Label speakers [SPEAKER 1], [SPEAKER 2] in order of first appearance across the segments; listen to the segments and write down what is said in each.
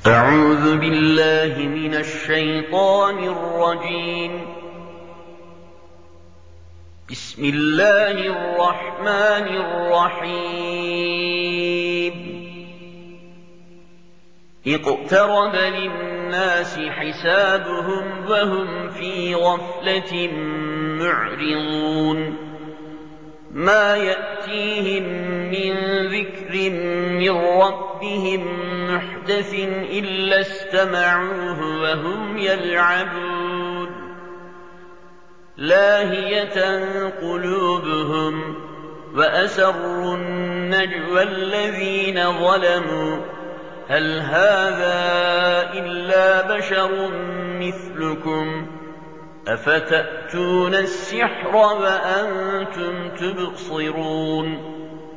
[SPEAKER 1] أعوذ بالله من الشيطان الرجيم. بسم الله الرحمن الرحيم. اقترب للناس حسابهم وهم في غفلة معرضون. ما يأتيهم من ذكر من ربهم محدث إلا استمعوه وهم يلعبون. لاهية قلوبهم وأسروا النجوى الذين ظلموا هل هذا إلا بشر مثلكم أفتأتون السحر وأنتم تبصرون.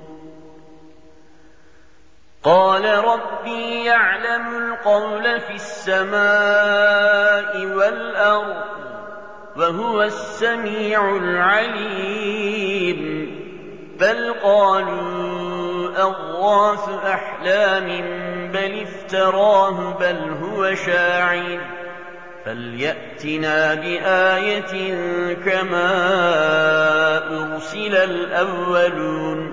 [SPEAKER 1] قال ربي يعلم القول في السماء والأرض وهو السميع العليم. بل قالوا أضغاث أحلام بل افتراه بل هو شاعر فليأتنا بآية كما أرسل الأولون.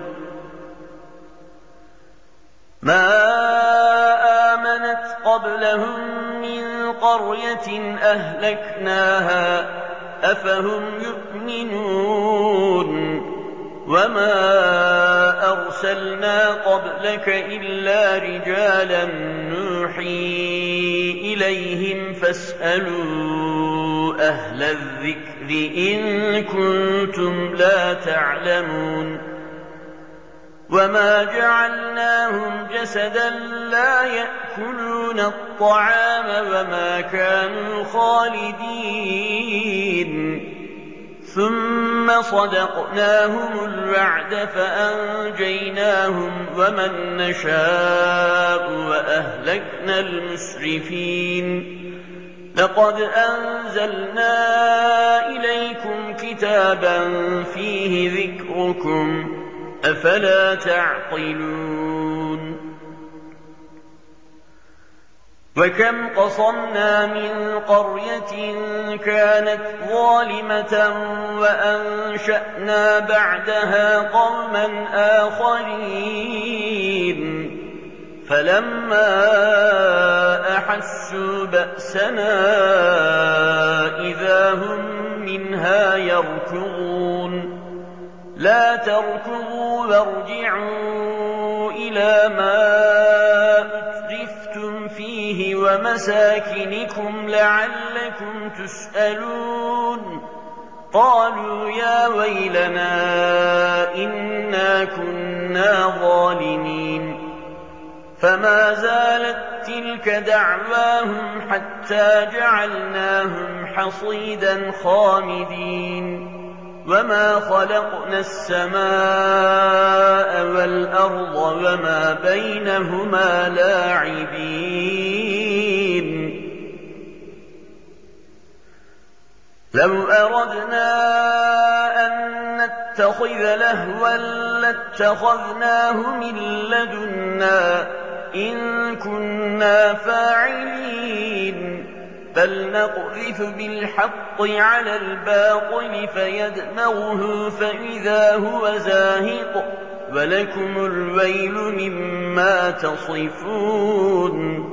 [SPEAKER 1] ما آمنت قبلهم من قرية أهلكناها أفهم يؤمنون. وما أرسلنا قبلك إلا رجالا نوحي إليهم فاسألوا أهل الذكر إن كنتم لا تعلمون. وما جعلناهم جسدا لا يأكلون الطعام وما كانوا خالدين. ثم صدقناهم الوعد فأنجيناهم ومن نشاء وأهلكنا المسرفين. لقد أنزلنا إليكم كتابا فيه ذكركم أفلا تعقلون. وكم قصمنا من قرية كانت ظالمة وأنشأنا بعدها قوما آخرين فلما أحسوا بأسنا إذا هم منها يركضون. لا تركضوا وارجعوا إلى ما أترفتم فيه ومساكنكم لعلكم تسألون. قالوا يا ويلنا إنا كنا ظالمين. فما زالت تلك دعواهم حتى جعلناهم حصيدا خامدين. وما خلقنا السماء والأرض وما بينهما لاعبين. لو أردنا أن نتخذ لهوا لاتخذناه من لدنا إن كنا فاعلين. بل نقذف بالحق على الباطل فيدمغه فإذا هو زاهق ولكم الويل مما تصفون.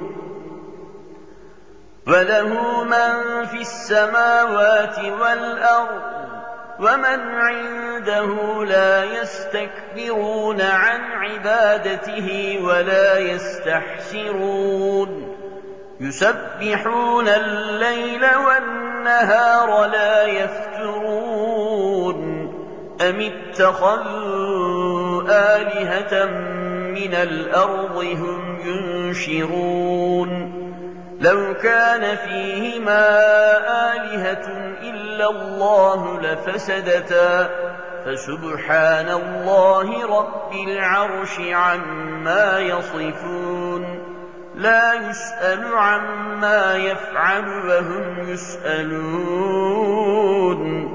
[SPEAKER 1] وله من في السماوات والأرض ومن عنده لا يستكبرون عن عبادته ولا يستحسرون. يسبحون الليل والنهار لا يفترون. أم اتخذوا آلهة من الأرض هم ينشرون. لو كان فيهما آلهة إلا الله لفسدتا فسبحان الله رب العرش عما يصفون. لا يسأل عما يفعل وهم يسألون.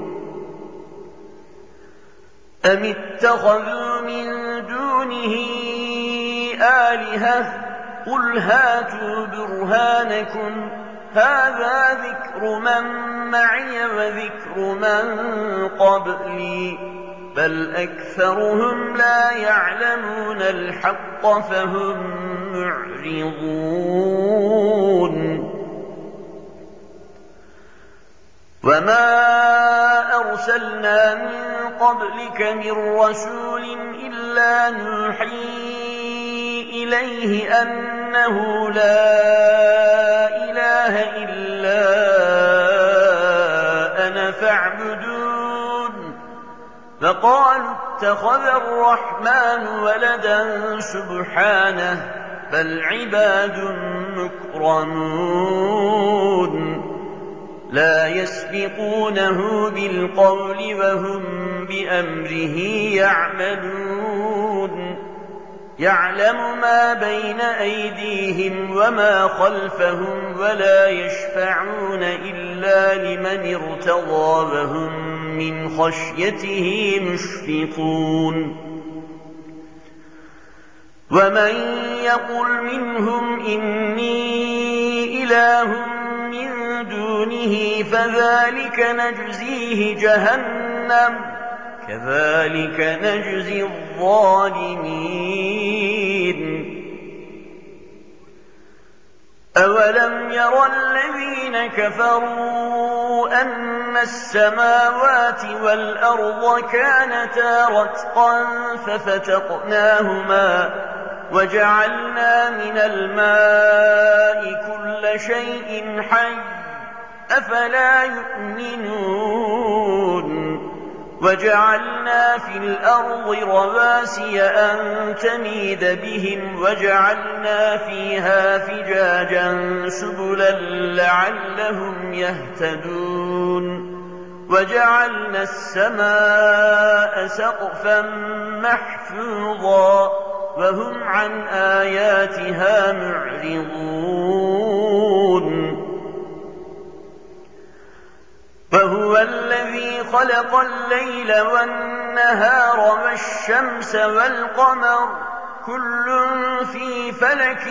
[SPEAKER 1] أم اتخذوا من دونه آلهة قل هاتوا برهانكم هذا ذكر من معي وذكر من قبلي بل أكثرهم لا يعلمون الحق فهم معرضون وما أرسلنا من قبلك من رسول إلا نوحي إليه أنه لا إله إلا أنا فاعبدون فقالوا اتخذ الرحمن ولدا سبحانه بل عباد مكرمون لا يسبقونه بالقول وهم بأمره يعملون يعلم ما بين أيديهم وما خلفهم ولا يشفعون إلا لمن ارتضى وهم من خشيته مشفقون ومن يقل منهم إني إله من دونه فذلك نجزيه جهنم كذلك نجزي الظالمين أولم ير الذين كفروا أن السماوات والأرض كانتا رتقا ففتقناهما وجعلنا من الماء كل شيء حي أفلا يؤمنون وجعلنا في الأرض رواسي أن تميد بهم وجعلنا فيها فجاجا سبلا لعلهم يهتدون وجعلنا السماء سقفا محفوظا وهم عن آياتها معرضون وهو الذي خلق الليل والنهار والشمس والقمر كل في فلك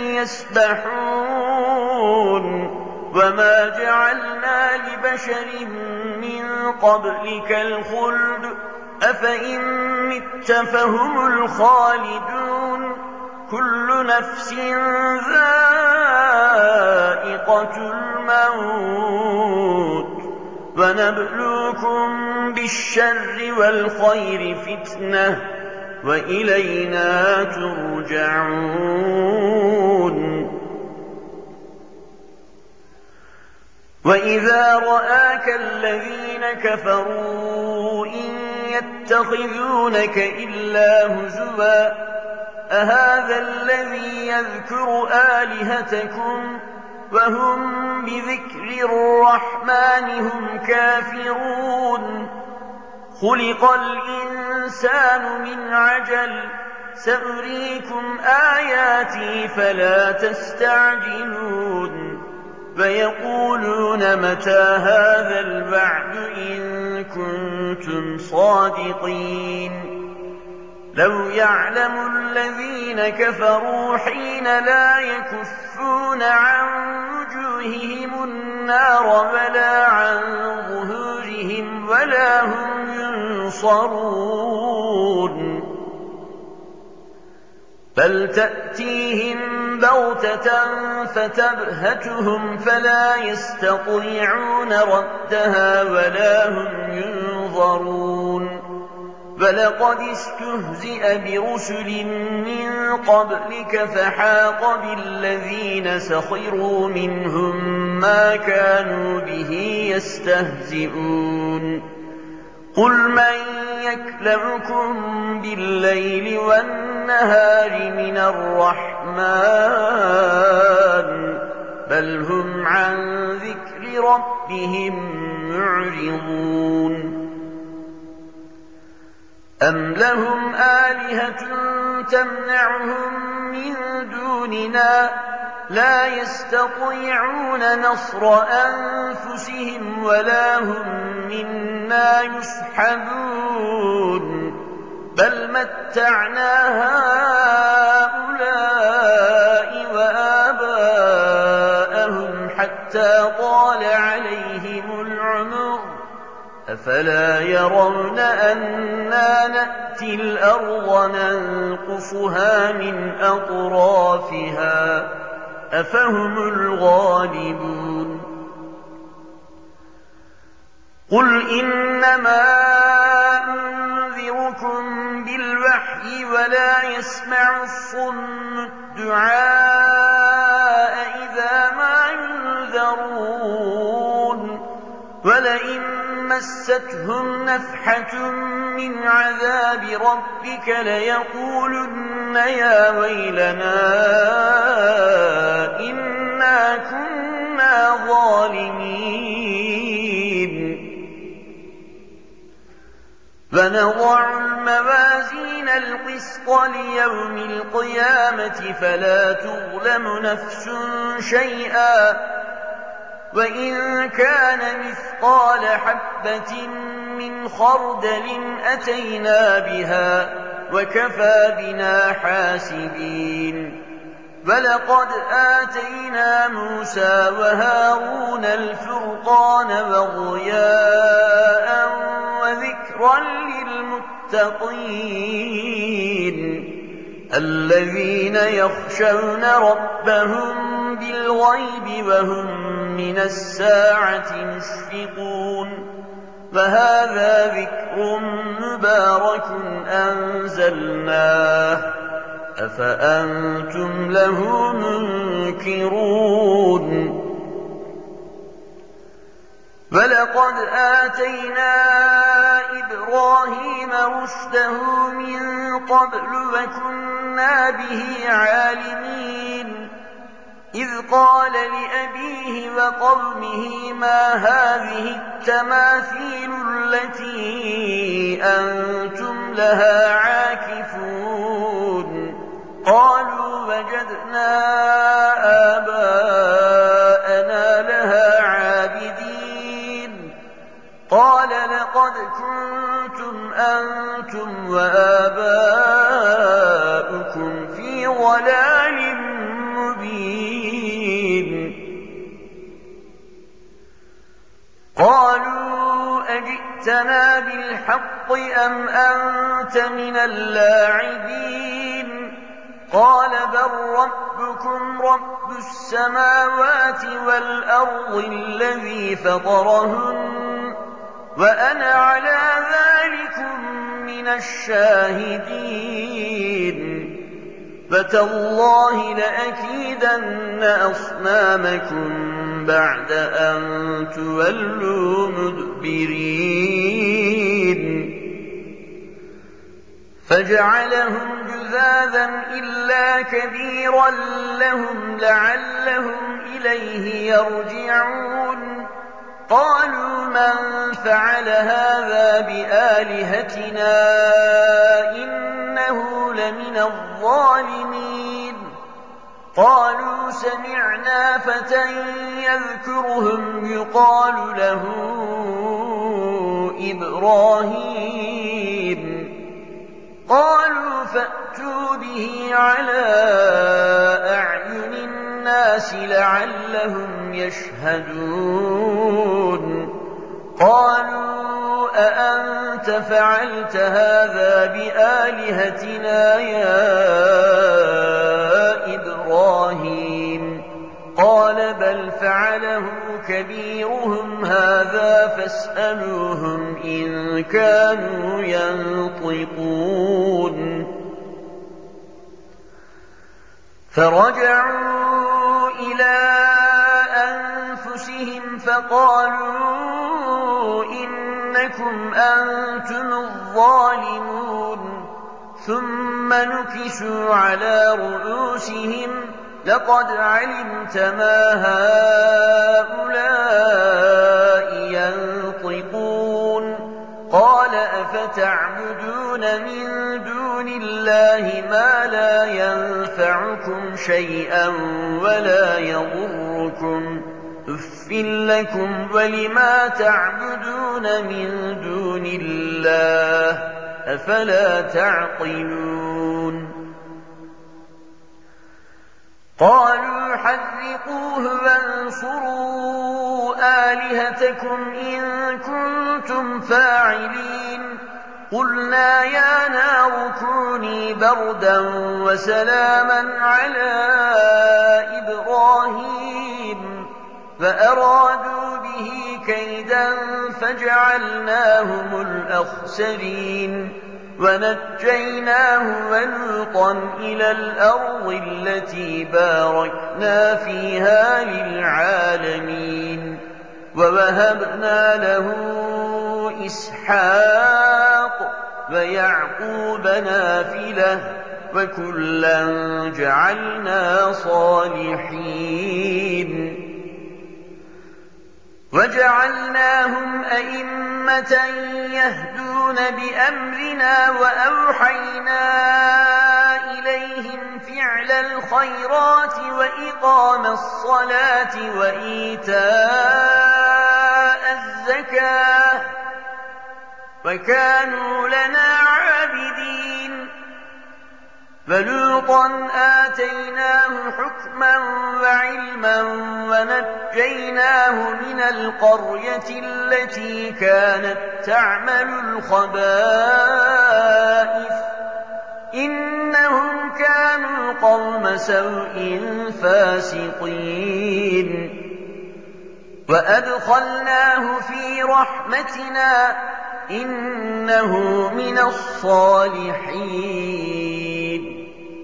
[SPEAKER 1] يسبحون وما جعلنا لبشر من قبلك الخلد أفإن مت فهم الخالدون كل نفس ذائقة الموت ونبلوكم بالشر والخير فتنة وإلينا ترجعون وإذا رآك الذين كفروا إن يتخذونك إلا هزوا أهذا الذي يذكر آلهتكم وهم بذكر الرحمن هم كافرون خلق الإنسان من عجل سأريكم آياتي فلا تستعجلون ويقولون متى هذا الوعد إن كنتم صادقين لو يعلم الذين كفروا حين لا يكفون عن وجوههم النار ولا عن ظهورهم ولا هم ينصرون بل تأتيهم بغتة فتبهتهم فلا يستطيعون ردها ولا هم ينظرون ولقد استهزئ برسل من قبلك فحاق بالذين سخروا منهم ما كانوا به يستهزئون قل من يكلؤكم بالليل والنهار من الرحمن بل هم عن ذكر ربهم معرضون أم لهم آلهة تمنعهم من دوننا لا يستطيعون نصر أنفسهم ولا هم منا يسحبون بل متعنا هؤلاء حتى طال عليهم العمر أفلا يرون أنا نأتي الأرض ننقصها من أطرافها أفهم الغالبون قل إنما أنذركم بالوحي ولا يسمع الصم الدعاء إذا ما ينذرون ولئن مستهم نفحة من عذاب ربك ليقولن يا ويلنا إنا كنا ظالمين فنضع الموازين القسط ليوم القيامة فلا تظلم نفس شيئا وإن كان مثقال حبة من خردل أتينا بها وكفى بنا حاسبين ولقد آتينا موسى وهارون الفرقان وضياء وذكرا للمتقين الذين يخشون ربهم بالغيب وهم من الساعة مشفقون فهذا ذكر مبارك أنزلناه أفأنتم له منكرون ولقد آتينا إبراهيم رشده من قبل وكنا به عالمين إذ قال لأبيه وقومه ما هذه التماثيل التي أنتم لها عاكفون قالوا وجدنا آباءنا لها عابدين قال لقد كنتم أنتم وآباؤكم في ضلال مبين قالوا أجئتنا بالحق أم أنت من اللاعبين قال بل ربكم رب السماوات والأرض الذي فطرهن وأنا على ذلكم من الشاهدين فتالله لأكيدن أصنامكم بعد أن تولوا مدبرين فجعلهم جذاذا إلا كبيرا لهم لعلهم إليه يرجعون قالوا من فعل هذا بآلهتنا إنه لمن الظالمين قالوا سمعنا فتى يذكرهم يقال له إبراهيم قالوا فأتوا به على أعين الناس لعلهم يشهدون قالوا أأنت فعلت هذا بآلهتنا يا إبراهيم قال بل فعله كبيرهم هذا فاسألوهم إن كانوا ينطقون فرجعوا إلى أنفسهم فقالوا إنكم أنتم الظالمون ثم نكسوا على رؤوسهم لقد علمت ما هؤلاء ينطقون قال أفتعبدون من دون الله ما لا ينفعكم شيئا ولا يضركم أف لكم ولما تعبدون من دون الله أفلا تعقلون قالوا حرقوه وانصروا آلهتكم إن كنتم فاعلين قلنا يا نار كوني بردا وسلاما على إبراهيم فأرادوا به كيدا فجعلناهم الأخسرين ونجيناه ولوطا إلى الأرض التي باركنا فيها للعالمين ووهبنا له إسحاق ويعقوب نافلة وكلا جعلنا صالحين وجعلناهم أئمة يهدون بأمرنا وأوحينا إليهم فعل الخيرات وإقام الصلاة وإيتاء الزكاة وكانوا لنا عابدين فلوطا آتيناه حكما وعلما ونجيناه من القرية التي كانت تعمل الخبائث إنهم كانوا قوم سوء فاسقين وأدخلناه في رحمتنا إنه من الصالحين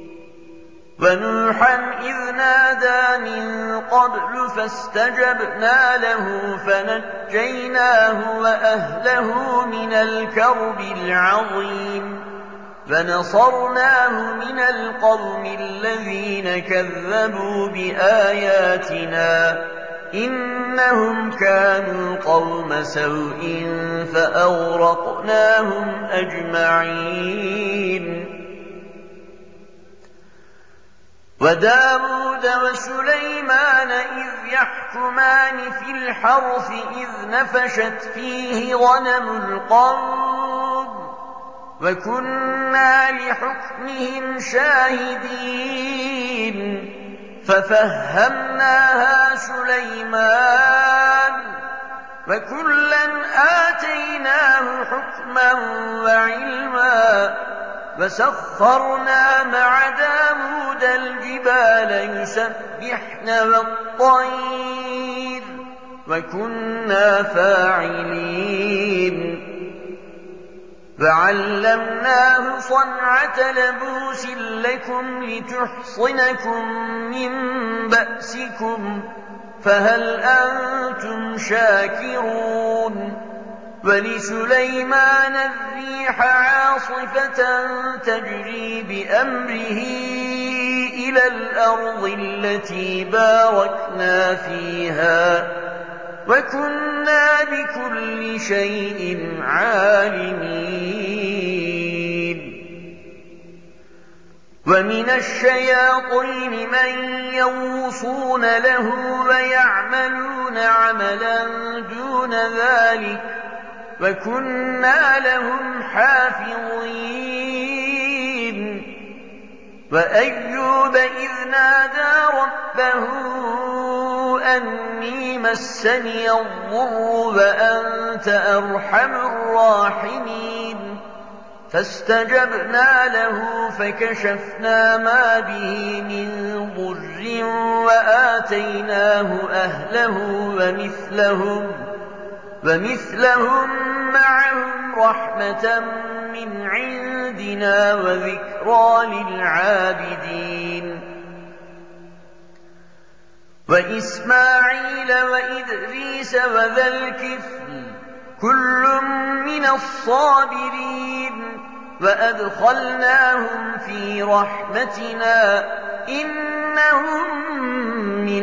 [SPEAKER 1] ونوحا إذ نادى من قبل فاستجبنا له فنجيناه وأهله من الكرب العظيم فنصرناه من القوم الذين كذبوا بآياتنا إنهم كانوا قوم سوء فأغرقناهم أجمعين وداود وسليمان إذ يحكمان في الحرث إذ نفشت فيه غنم القوم وكنا لحكمهم شاهدين ففهمناها سليمان وكلا آتيناه حكما وعلما وسخرنا مع داود الجبال يسبحن والطير وكنا فاعلين فعلمناه صنعة لبوس لكم لتحصنكم من بأسكم فهل أنتم شاكرون ولسليمان الريح عاصفة تجري بأمره إلى الأرض التي باركنا فيها وكنا بكل شيء عالمين ومن الشياطين من يغوصون له ويعملون عملا دون ذلك وكنا لهم حافظين وأيوب إذ نادى ربه أني مسني الضر وأنت أرحم الراحمين فاستجبنا له فكشفنا ما به من ضر وآتيناه أهله ومثلهم معهم رحمة من عندنا وذكرى للعابدين وإسماعيل وإدريس وذا الكفل كل من الصابرين وأدخلناهم في رحمتنا إنهم من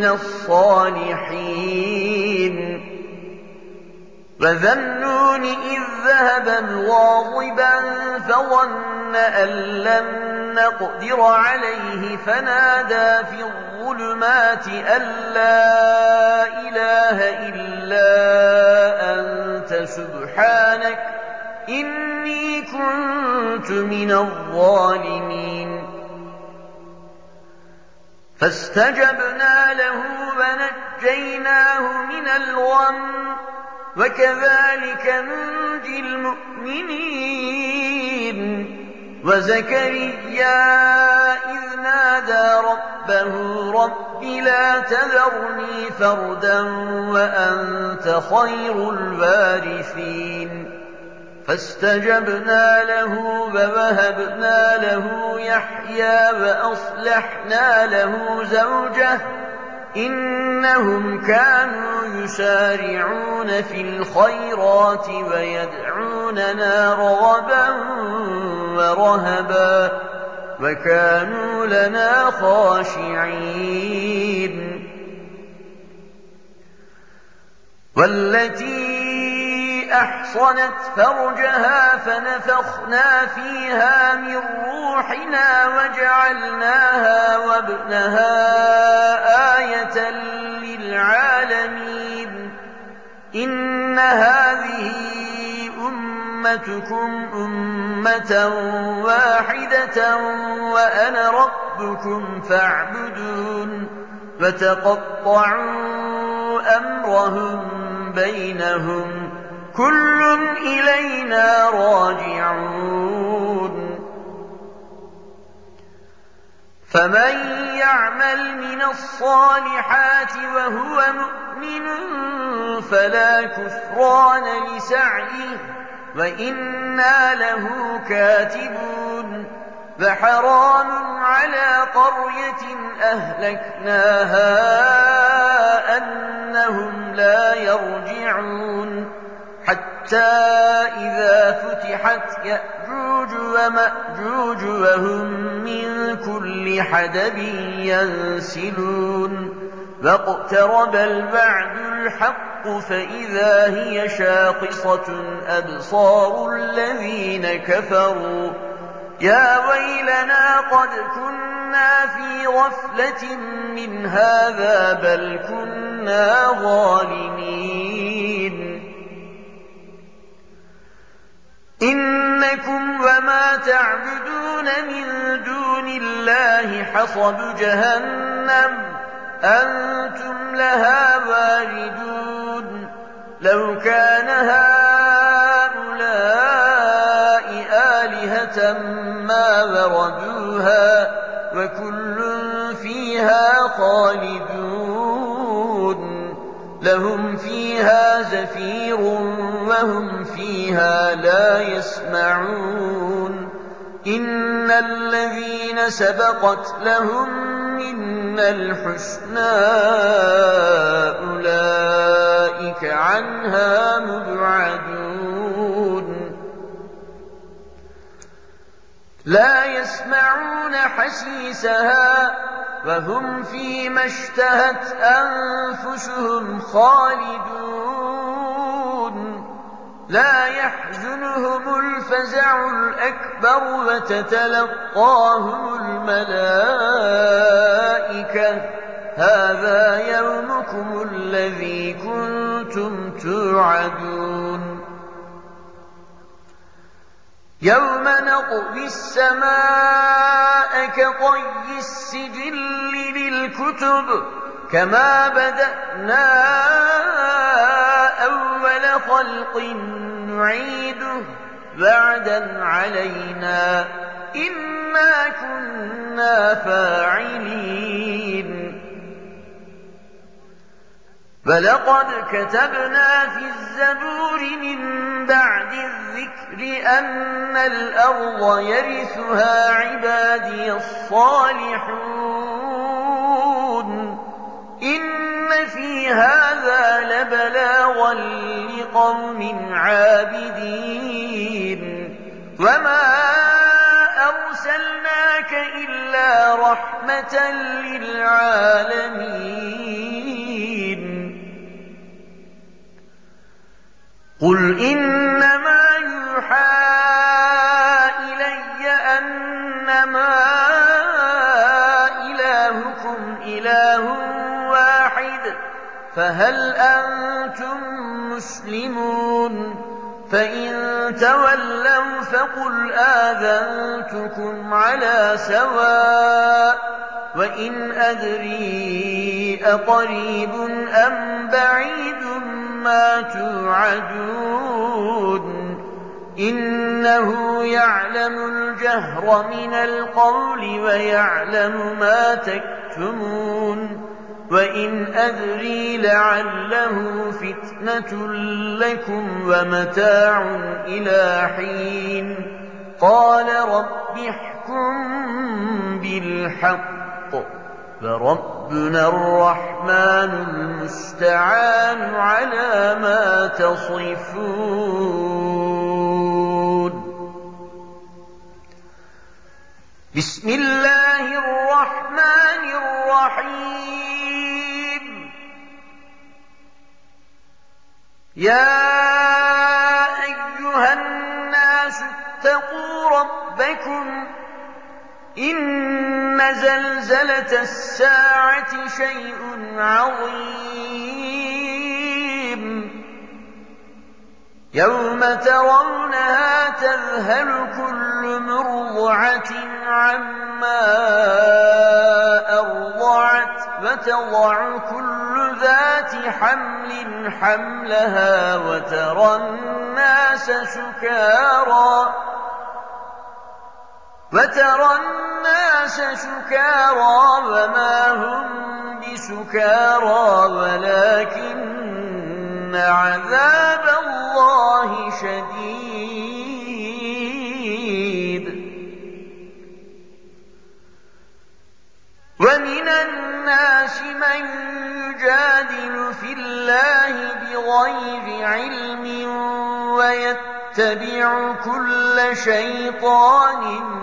[SPEAKER 1] الصالحين وذا النون إذ ذهب مغاضبا فظن أن لن نقدر عليه فنادى في الظلمات أن لا إله إلا أنت سبحانك إني كنت من الظالمين فاستجبنا له ونجيناه من الغم وكذلك ننجي المؤمنين. وزكريا إذ نادى ربه رب لا تذرني فردا وأنت خير الوارثين. فاستجبنا له ووهبنا له يحيى وأصلحنا له زوجه إنهم كانوا يسارعون في الخيرات ويدعوننا رغبا ورهبا وكانوا لنا خاشعين. والتي أحصنت فرجها فنفخنا فيها من روحنا وجعلناها وابنها آية للعالمين. إن هذه أمتكم أمة واحدة وأنا ربكم فاعبدون. وتقطعوا أمرهم بينهم كل إلينا راجعون. فمن يعمل من الصالحات وهو مؤمن فلا كفران لسعيه وإنا له كاتبون. وحرام على قرية أهلكناها أنهم لا يرجعون حتى إذا فتحت يأجوج ومأجوج وهم من كل حدب ينسلون. واقترب الوعد الحق فإذا هي شاخصة أبصار الذين كفروا يا ويلنا قد كنا في غفلة من هذا بل كنا ظالمين. إنكم وما تعبدون من دون الله حصب جهنم أنتم لها واردون. لو كان هؤلاء آلهة ما وردوها وكل فيها خالدون. لهم فيها زفير وهم فيها لا يسمعون. إن الذين سبقت لهم منا الحسنى أولئك عنها مبعدون. لا يسمعون حسيسها وهم فيما اشتهت أنفسهم خالدون. لا يحزنهم الفزع الأكبر وتتلقاهم الملائكة هذا يومكم الذي كنتم توعدون. يوم نطوي السماء كطي السجل للكتب كما بدأنا أول خلق نعيده وعدا علينا إنا كنا فاعلين. ولقد كتبنا في الزبور من بعد الذكر أن الأرض يرثها عبادي الصالحون. إن في هذا لبلاغا لقوم عابدين. وما أرسلناك إلا رحمة للعالمين. قل إنما يوحى إلي أنما إلهكم إله واحد فهل أنتم مسلمون؟ فإن تولوا فقل آذنتكم على سواء وإن أدري أقريب أم بعيد ما توعدون إنه يعلم الجهر من القول ويعلم ما تكتمون وإن أدري لعله فتنة لكم ومتاع إلى حين قال رب احكم بالحق فربنا الرحمن المستعان على ما تصفون. بسم الله الرحمن الرحيم. يا أيها الناس اتقوا ربكم إن زلزلة الساعة شيء عظيم يوم ترونها تذهل كل مرضعة عما أرضعت وتضع كل ذات حمل حملها وترى الناس سكارى وما هم بسكارى ولكن عذاب الله شديد. ومن الناس من يجادل في الله بغير علم ويتبع كل شيطان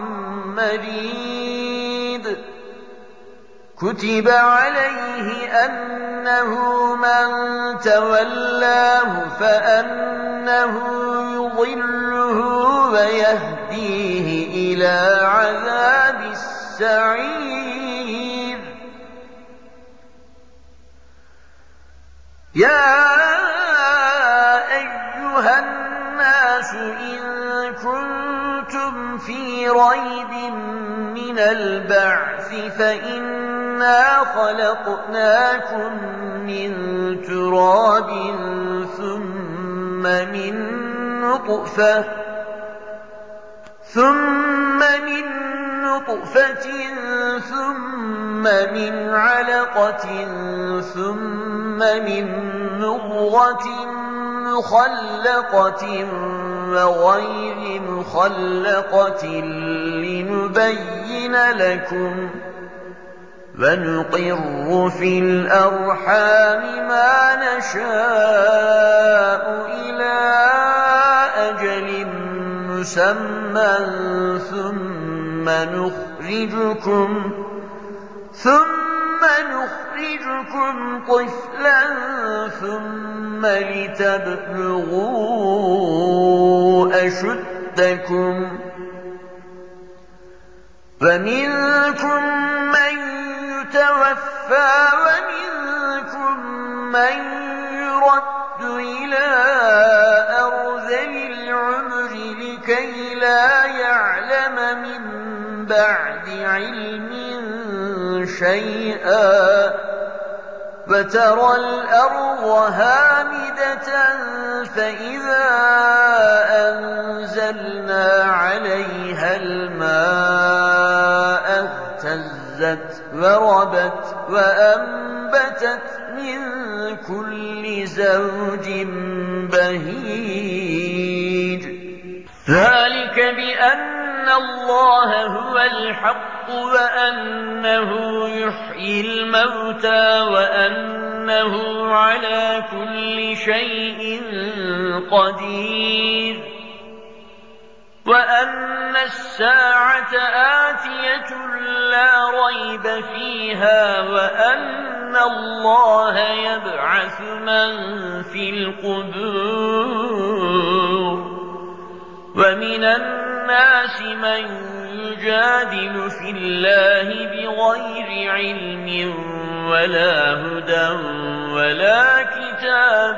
[SPEAKER 1] مريد كتب عليه أنه من تولاه فأنه يضله ويهديه إلى عذاب السعير. يا أيها الناس إن كنتم في ريب من البعث فإنا خلقناكم من تراب ثم من نطفة ثم من علقة ثم من مضغة مخلقة وغير مخلقة لنبين لكم ونقر في الأرحام ما نشاء إلى أجل مسمى ثم نخرجكم طفلا ثم لتبلغوا أشدكم ومنكم من يتوفى ومنكم من يرد إلى أرذل العمر لكي لا يعلم من بعد علم شيئا وترى الأرض هامدة فإذا أنزلنا عليها الماء اهتزت وربت وأنبتت من كل زوج بهيج ذلك بأن الله هو الحق وأنه يحيي الموتى وأنه على كل شيء قدير وأن الساعة آتية لا ريب فيها وأن الله يبعث من في القبور ومن الناس من يجادل في الله بغير علم ولا هدى ولا كتاب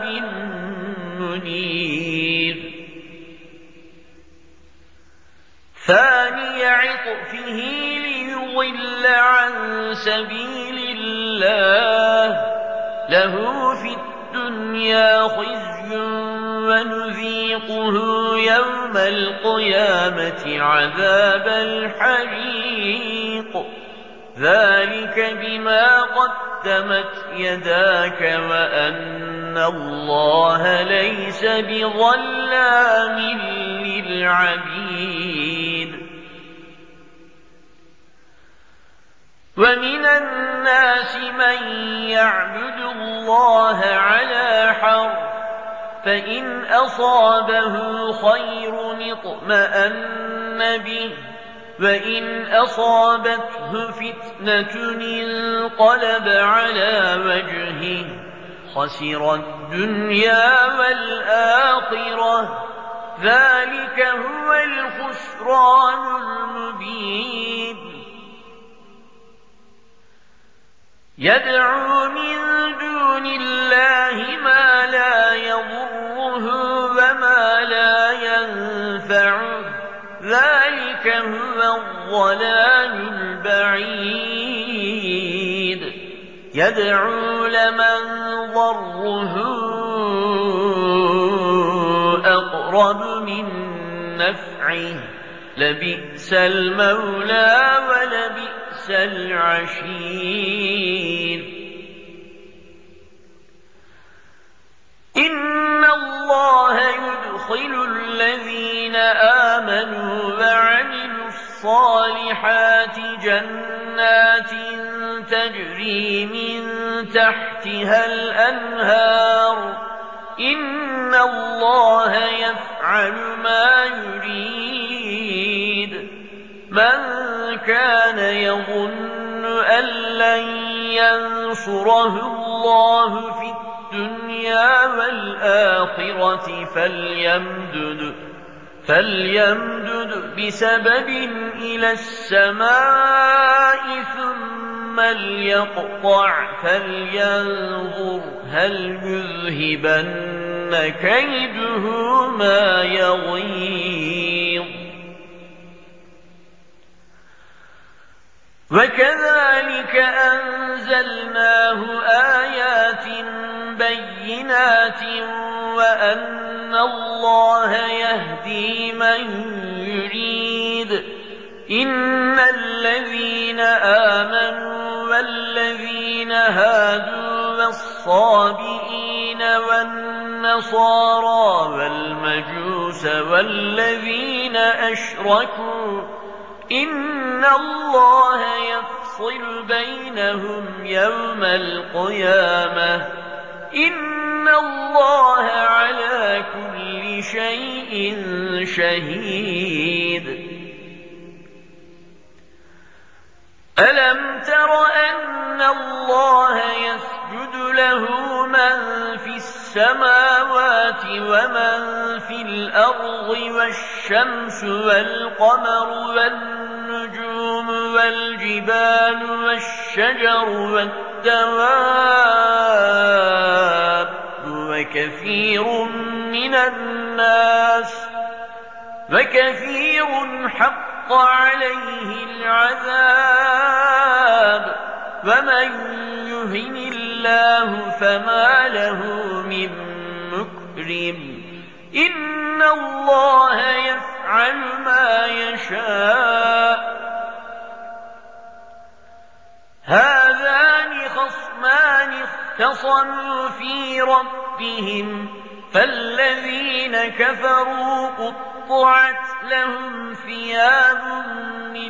[SPEAKER 1] منير. ثاني عطفه ليغيظ ليضل عن سبيل الله له في الدنيا خزي ونذيقه يوم القيامة عذاب الحريق ذلك بما قدمت يداك وأن الله ليس بظلام للعبيد ومن الناس من يعبد الله على حرف فإن أصابه خير اطمأن به وإن أصابته فتنة انقلب على وجهه خسر الدنيا والآخرة ذلك هو الخسران المبين يدعو من دون الله ما لا يضره وما لا ينفعه ذلك هو الضلال البعيد يدعو لمن ضره أقرب من نفعه لبئس المولى ولبئس العشير إن الله يدخل الذين آمنوا وعملوا الصالحات جنات تجري من تحتها الأنهار إن الله يفعل ما يريد من كان يظن أن لن ينصره الله في الدنيا والآخرة فليمدد بسبب إلى السماء ثم ليقطع فلينظر هل يذهبن كيده ما يغيظ وكذلك أنزلناه آيات بينات وأن الله يهدي من يريد إن الذين آمنوا والذين هادوا والصابئين والنصارى والمجوس والذين أشركوا إن الله يفصل بينهم يوم القيامة إن الله على كل شيء شهيد ألم تر أن الله يسجد له من في السماوات ومن في الأرض والشمس والقمر والنجوم والجبال والشجر والدواب وكثير حق عليه العذاب ومن يهن الله فما له من مكرم إن الله يفعل ما يشاء هذان خصمان اختصموا في ربهم فالذين كفروا قطعت لهم ثياب من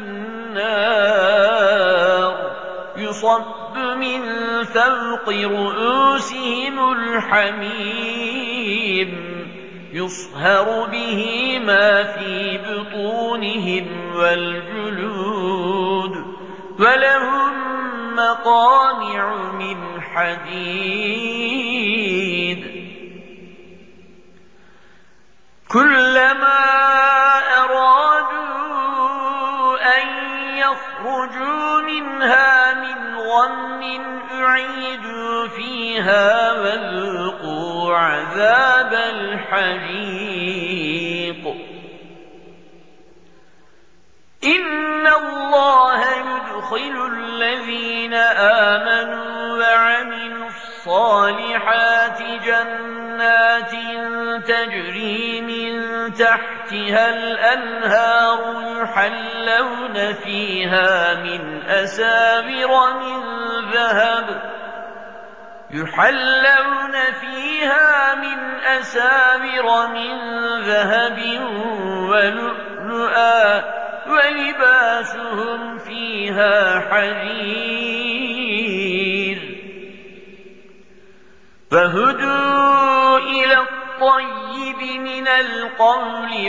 [SPEAKER 1] نار يصب من فوق رؤوسهم الحميم يصهر به ما في بطونهم والجلود ولهم مقامع من حديد كلما أرادوا أن يخرجوا منها من غم أعيدوا فيها وذوقوا عذاب الحريق إن الله يدخل ويدخل الذين آمنوا وعملوا الصالحات جنات تجري من تحتها الأنهار يحلون فيها من أساور من ذهب ولؤلؤا ولباسهم فيها حرير فهدوا إلى الطيب من القول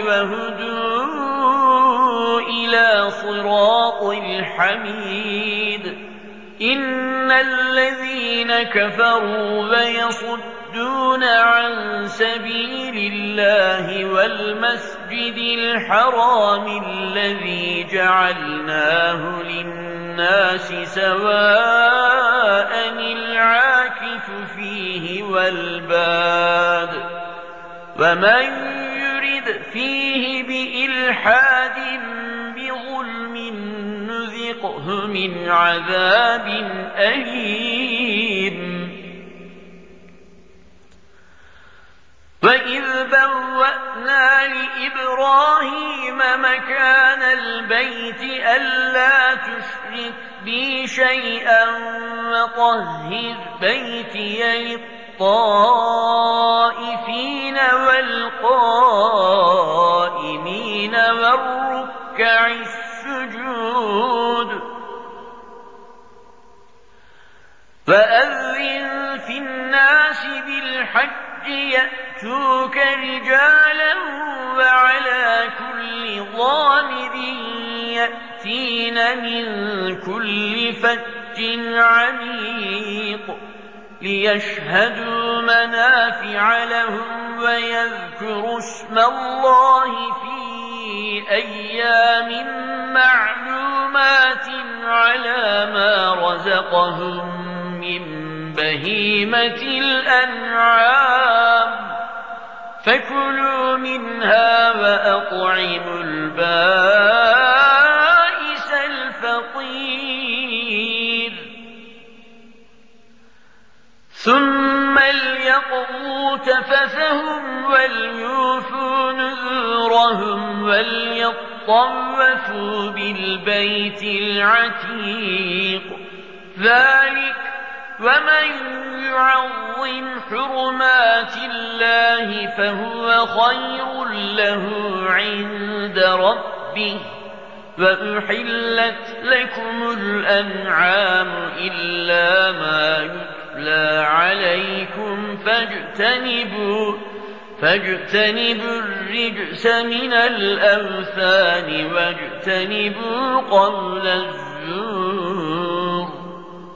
[SPEAKER 1] وهدوا إلى صراط الحميد إن الذين كفروا ويصدون عن سبيل الله والمسجد الحرام الذي جعلناه للناس سواء العاكف فيه والباد ومن يرد فيه بإلحاد بظلم نذقه من عذاب أليم وإذ بوأنا لإبراهيم مكان البيت ألا تشرك بي شيئا وطهر بيتي للطائفين والقائمين والركع السجود فأذن في الناس بالحج يأتوك رجالا وعلى كل ضامر يأتين من كل فج عميق ليشهدوا منافع لهم ويذكروا اسم الله في أيام معلومات على ما رزقهم من بهيمة الأنعام فكلوا منها وأطعموا البائس الفقير ثم ليقضوا تفثهم وليوفوا نذورهم وليطوفوا بالبيت العتيق ذلك ومن يعظم حرمات الله فهو خير له عند ربه وأحلت لكم الأنعام إلا ما يتلى عليكم فاجتنبوا الرجس من الأوثان واجتنبوا قول الزور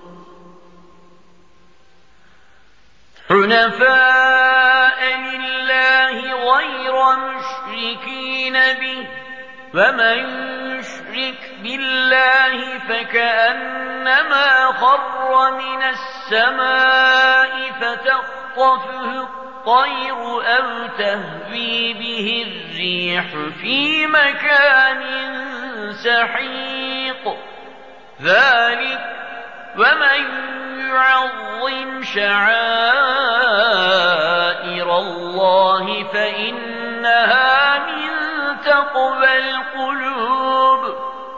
[SPEAKER 1] حنفاء لله غير مشركين به ومن يشرك بالله فكأنما خر من السماء فتخطفه الطير أو تهوي به الريح في مكان سحيق ذلك ومن يعظم شعائر الله فإنها من تقوى القلوب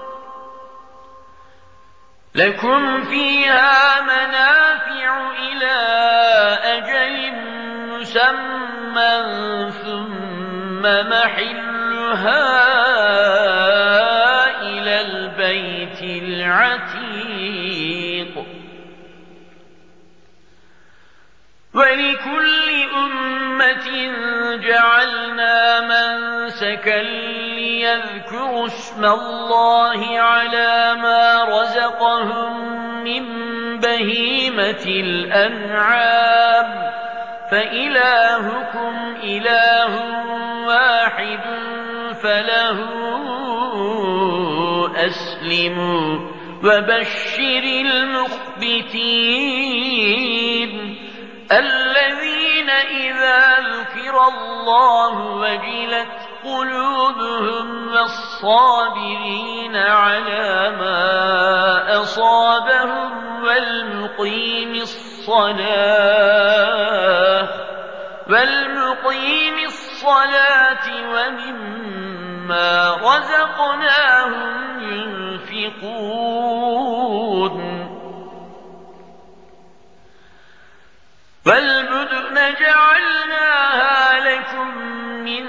[SPEAKER 1] لكم فيها منافع إلى أجل مسمى ثم محلها إلى البيت العتيق ولكل أمة جعلنا منسكا ليذكروا اسم الله على ما رزقهم من بهيمة الأنعام فإلهكم إله واحد فله أسلموا وبشر المخبتين الذين إذا ذكر الله وجلت قلوبهم والصابرين على ما أصابهم والمقيم الصلاة ومما رزقناهم ينفقون والبدن جعلناها لكم من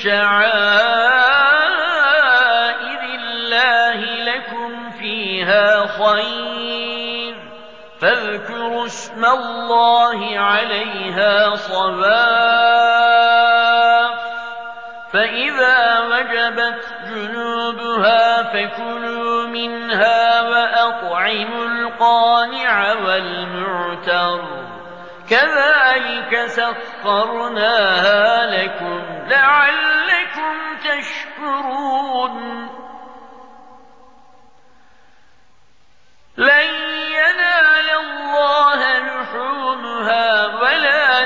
[SPEAKER 1] شعائر الله لكم فيها خير فاذكروا اسم الله عليها صواف فإذا وجبت جنوبها فكلوا منها وأطعموا القانع والمعتر كذلك سخرناها لكم لعلكم تشكرون لن ينال الله لحومها ولا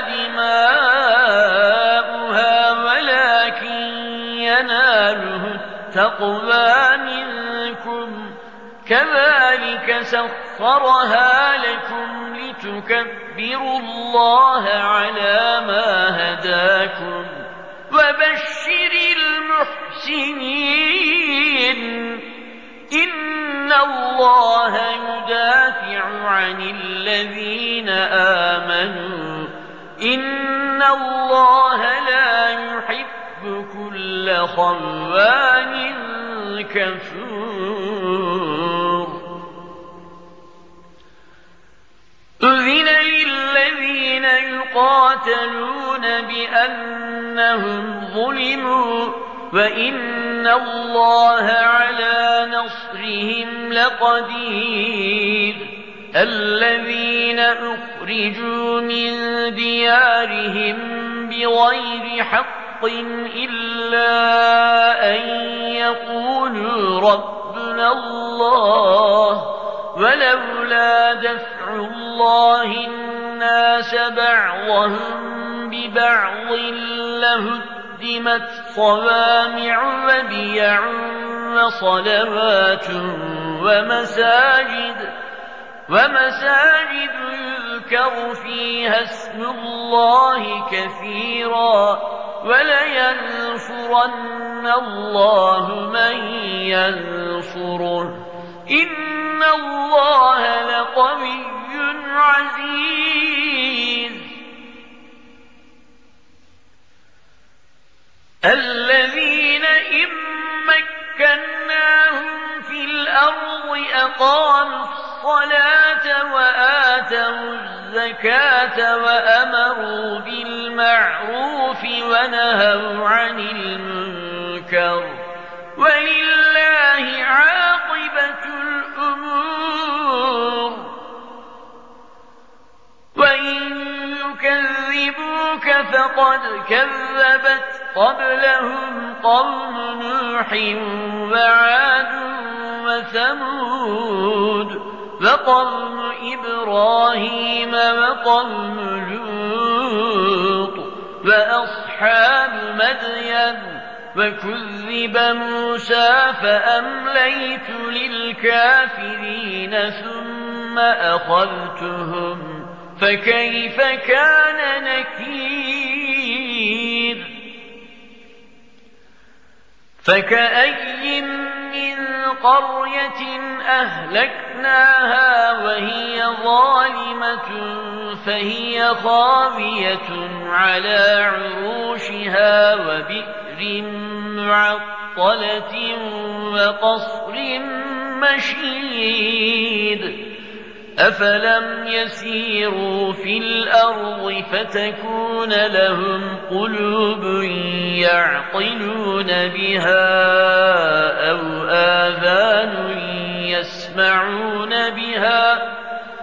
[SPEAKER 1] دماؤها ولكن يناله التقوى منكم كذلك سخرها لكم لتكبروا الله على ما هداكم وبشر المحسنين إن الله يدافع عن الذين آمنوا إن الله لا يحب كل خوان كفور أذن للذين يقاتلون بأنهم ظلموا وإن الله على نصرهم لقدير الذين أخرجوا من ديارهم بغير حق إلا أن يقولوا ربنا الله ولولا دفع الله الناس بعضهم ببعض لهدمت صوامع وبيع وصلوات ومساجد يذكر فيها اسم الله كثيرا ولينصرن الله من ينصره إن الله لقوي عزيز الذين إن مكناهم في الأرض أقاموا الصلاة وآتوا الزكاة وأمروا بالمعروف ونهوا عن المنكر ولله عاقبة الأمور وإن يكذبوك فقد كذبت قبلهم قوم نوح وعاد وثمود وقوم إبراهيم وقوم لوط وأصحاب مدين وكذب موسى فأمليت للكافرين ثم أخذتهم فكيف كان نكير فكأي من قرية أهلكناها وهي ظالمة فهي خاوية على عروشها وبئر معطلة وقصر مشيد أفلم يسيروا في الأرض فتكون لهم قلوب يعقلون بها أو آذان يسمعون بها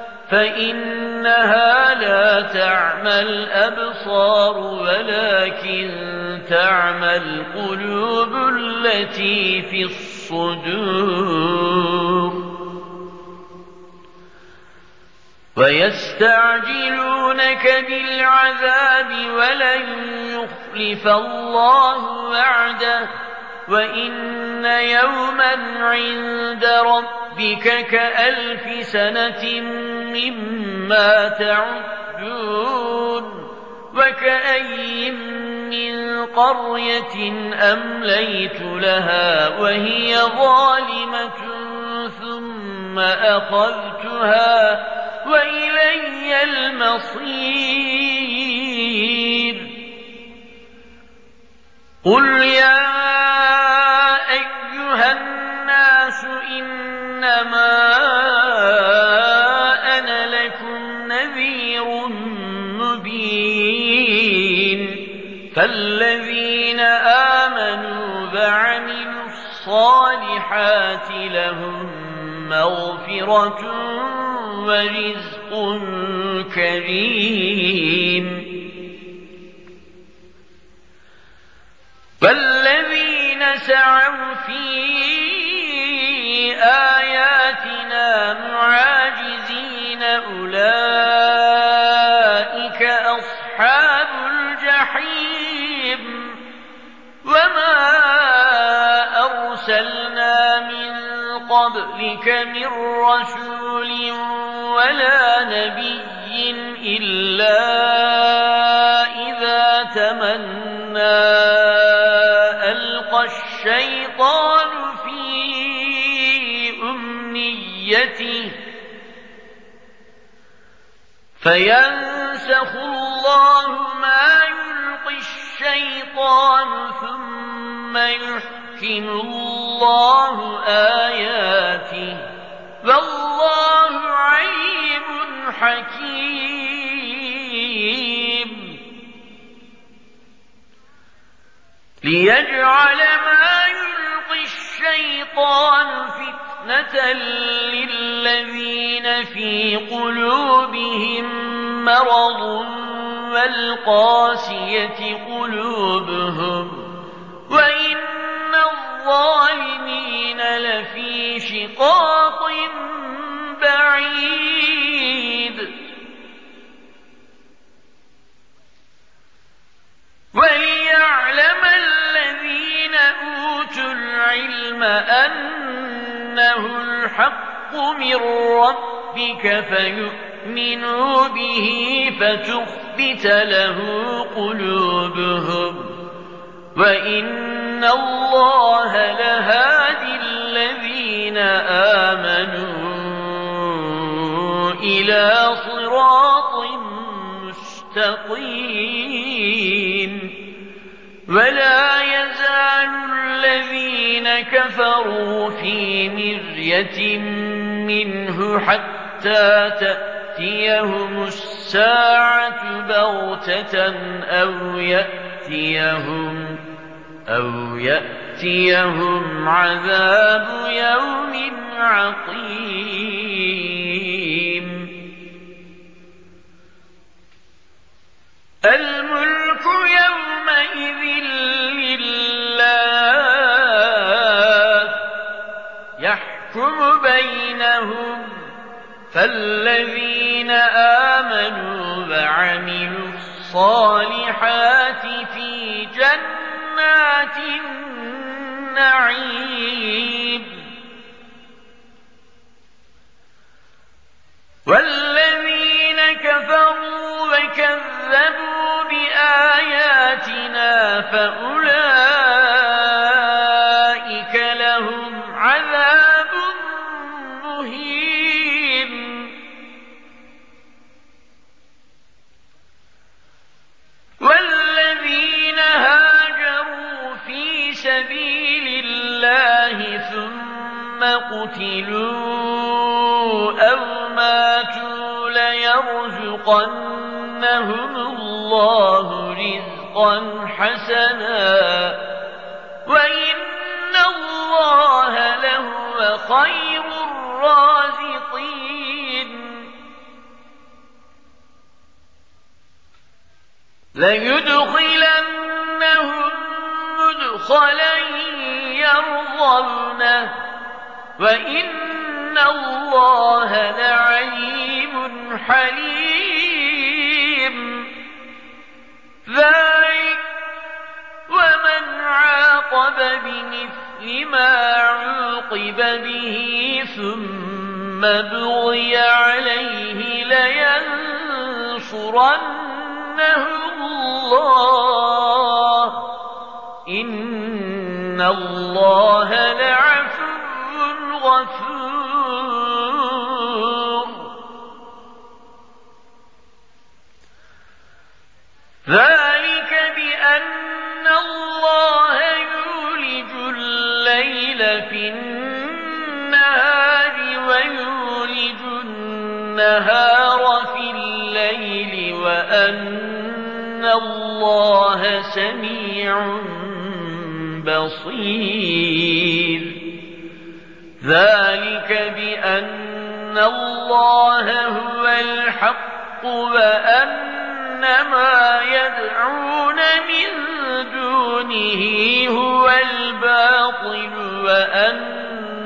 [SPEAKER 1] فإنها لا تعمى الأبصار ولكن تعمى القلوب التي في الصدور ويستعجلونك بالعذاب ولن يخلف الله وعده وإن يوما عند ربك كألف سنة مما تعدون وكأي من قرية أمليت لها وهي ظالمة ثم أخذتها وإلي المصير قل يا أيها الناس إنما أنا لكم نذير مبين فالذين آمنوا وعملوا الصالحات لهم مغفرة ورزق كريم والذين سعوا في آياتنا معاجزين أولئك أصحاب الجحيم وما أرسلنا من قبلك من رسول ولا نبي إلا إذا تمنى ألقى الشيطان في أمنيته فينسخ الله ما يلقي الشيطان ثم يحكم الله آياته والله عليم حكيم ليجعل ما يلقي الشيطان فتنة للذين في قلوبهم مرض والقاسية قلوبهم وإن الظالمين لفي شقاق بعيد وليعلم الذين أوتوا العلم أنه الحق من ربك فيؤمنوا به فتخبت له قلوبهم وإن الله لهادي الذين آمنوا إلى صراط مستقيم ولا يزال الذين كفروا في مرية منه حتى تأتيهم الساعة بغتة أو يأتيهم عذاب يوم عقيم الملك يومئذ لله يحكم بينهم فالذين آمنوا وعملوا الصالحات في جنات النعيم والذين كفروا وكذبوا بآياتنا فأولئك لهم عذاب مهين والذين هاجروا في سبيل الله ثم قتلوا أو ماتوا ليرزقنهم الله رزقا حسنا وإن الله لهو خير الرازقين ليدخلنهم مدخلا يرضونه وإن الله لعليم حليم. ذلك ومن عاقب بمثل ما عوقب به ثم بغي عليه لينصرنه الله إن الله لعفو غفور. ذلك بأن الله يولج الليل في النهار ويولج النهار في الليل وأن الله سميع بصير. ذلك بأن الله هو الحق وأن ما يدعون من دونه هو الباطل وأن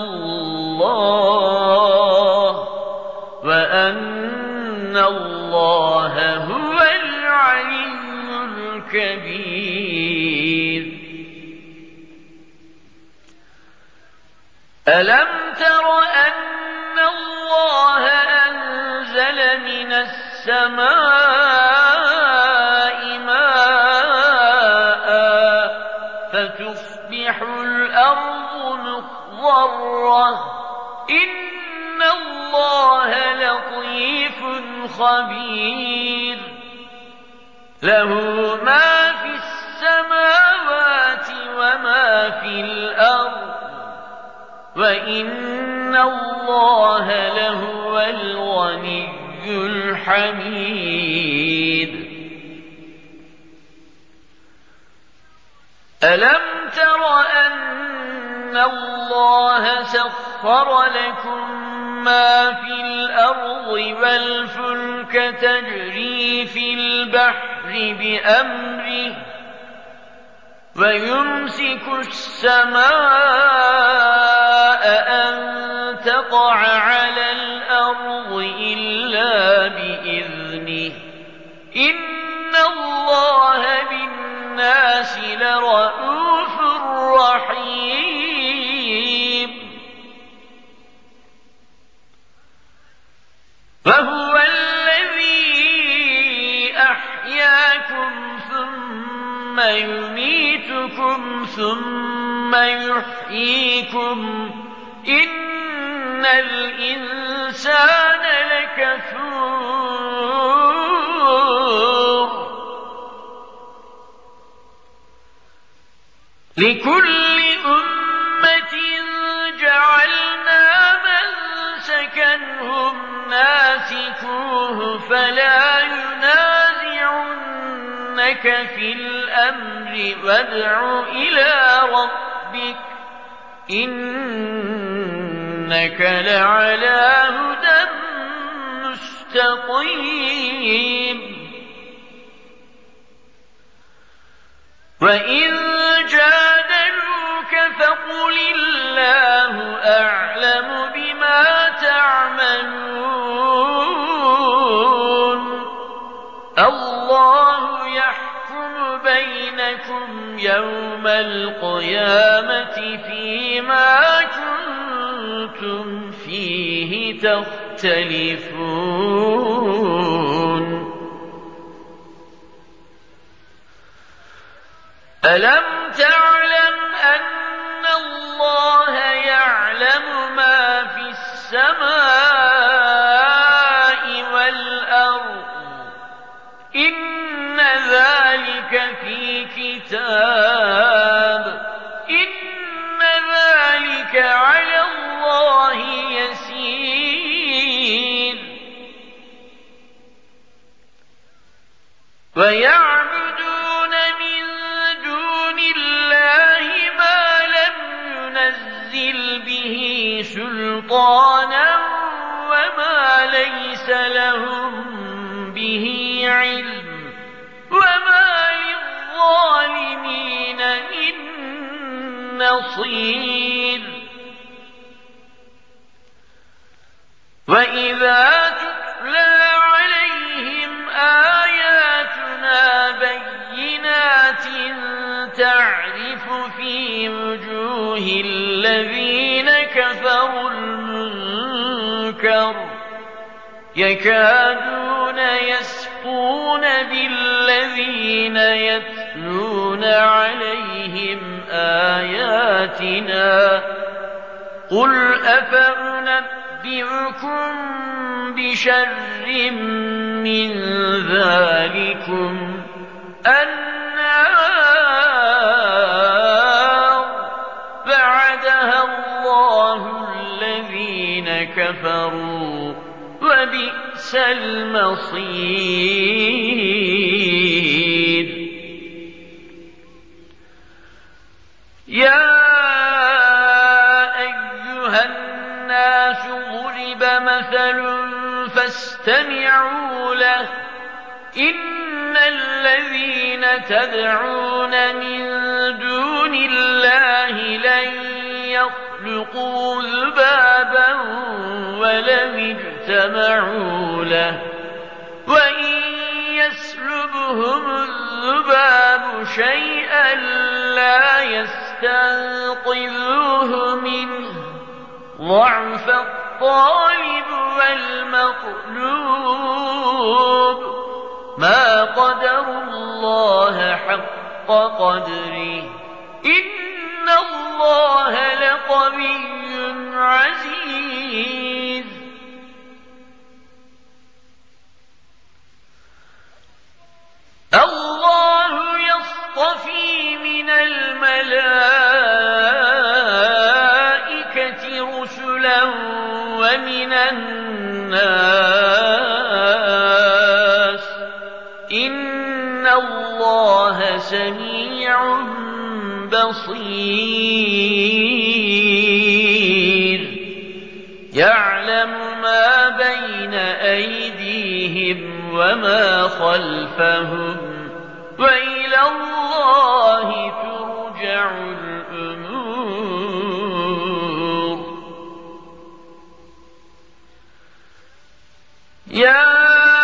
[SPEAKER 1] الله هو العلي الكبير. ألم تر أن الله أنزل من السماء ماء فتصبح الأرض مخضرة إن الله لطيف خبير. له ما في السماوات وما في الأرض وإن الله لهو الغني الحميد. ألم تر أن الله سخر لكم ما في الأرض والفلك تجري في البحر بأمره ويمسك السماء أن تقع على الأرض إلا بإذنه إن الله بالناس لرءوف رحيم. وهو الذي أحياكم ثم يميتكم ثم يحييكم إن الإنسان لكفور. لكل أمة جعلنا منسكا هم ناسكوه فلا ينازعنك في الأمر وادع إلى ربك إنك لعلى هدى مستقيم. وإن جادلوك فقل الله أعلم بما تعملون الله يحكم بينكم يوم القيامة فيما كنتم فيه تختلفون. ألم تعلم أن الله يعلم ما في السماء والأرض إن ذلك في كتاب إن ذلك على الله يسير. ويعبدون من دون الله ما لم ينزل به سلطانا وما ليس لهم به علم وما للظالمين من نصير. وإذا تتلى تعرف في وجوه الذين كفروا المنكر يكادون يسقون بالذين يتلون عليهم آياتنا قل أفأنبئكم بشر من ذلكم النار وعدها الله الذين كفروا وبئس المصير يا أيها الناس ضرب مثل فاستمعوا له إن الذين تدعون من دون الله لن يخلقوا ذبابا ولم اجتمعوا له وإن يسلبهم الذباب شيئا لا يستنقذوه منه ضعف الطالب والمطلوب ما قدروا الله حق قدره إن الله لقوي عزيز الله يصطفي من الملائكة رسلا ومن الناس إن الله سميع بصير يعلم ما بين أيديهم وما خلفهم وإلى الله ترجع الأمور يا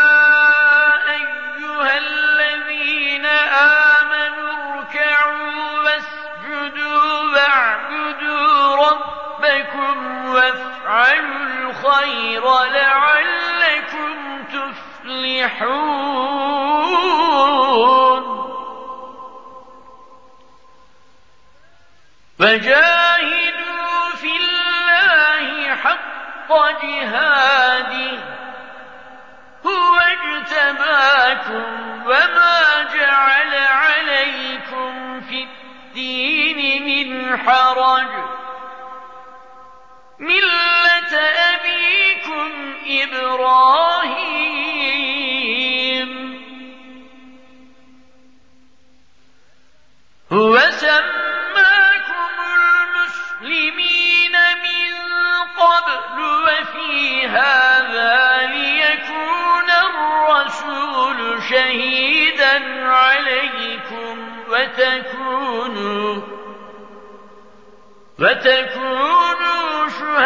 [SPEAKER 1] أيها الذين آمنوا اركعوا واسجدوا واعبدوا ربكم وافعلوا الخير لعلكم تفلحون وجاهدوا في الله حق جهاده هو اجتباكم وما جعل عليكم في الدين من حرج ملة أبيكم إبراهيم هو سماكم المسلمين من قبل وفي هذا ليكون الرسول شهيدا عليكم وتكونوا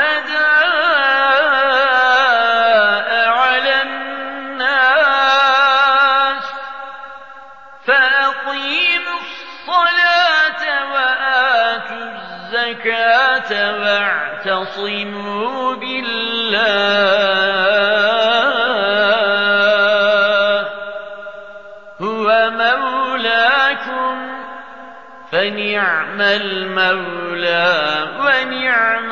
[SPEAKER 1] شهداء على الناس فأقيموا الصلاة وآتوا الزكاة واعتصموا بالله هو مولاكم فنعم المولى ونعم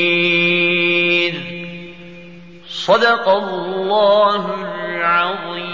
[SPEAKER 1] النصير صدق الله العظيم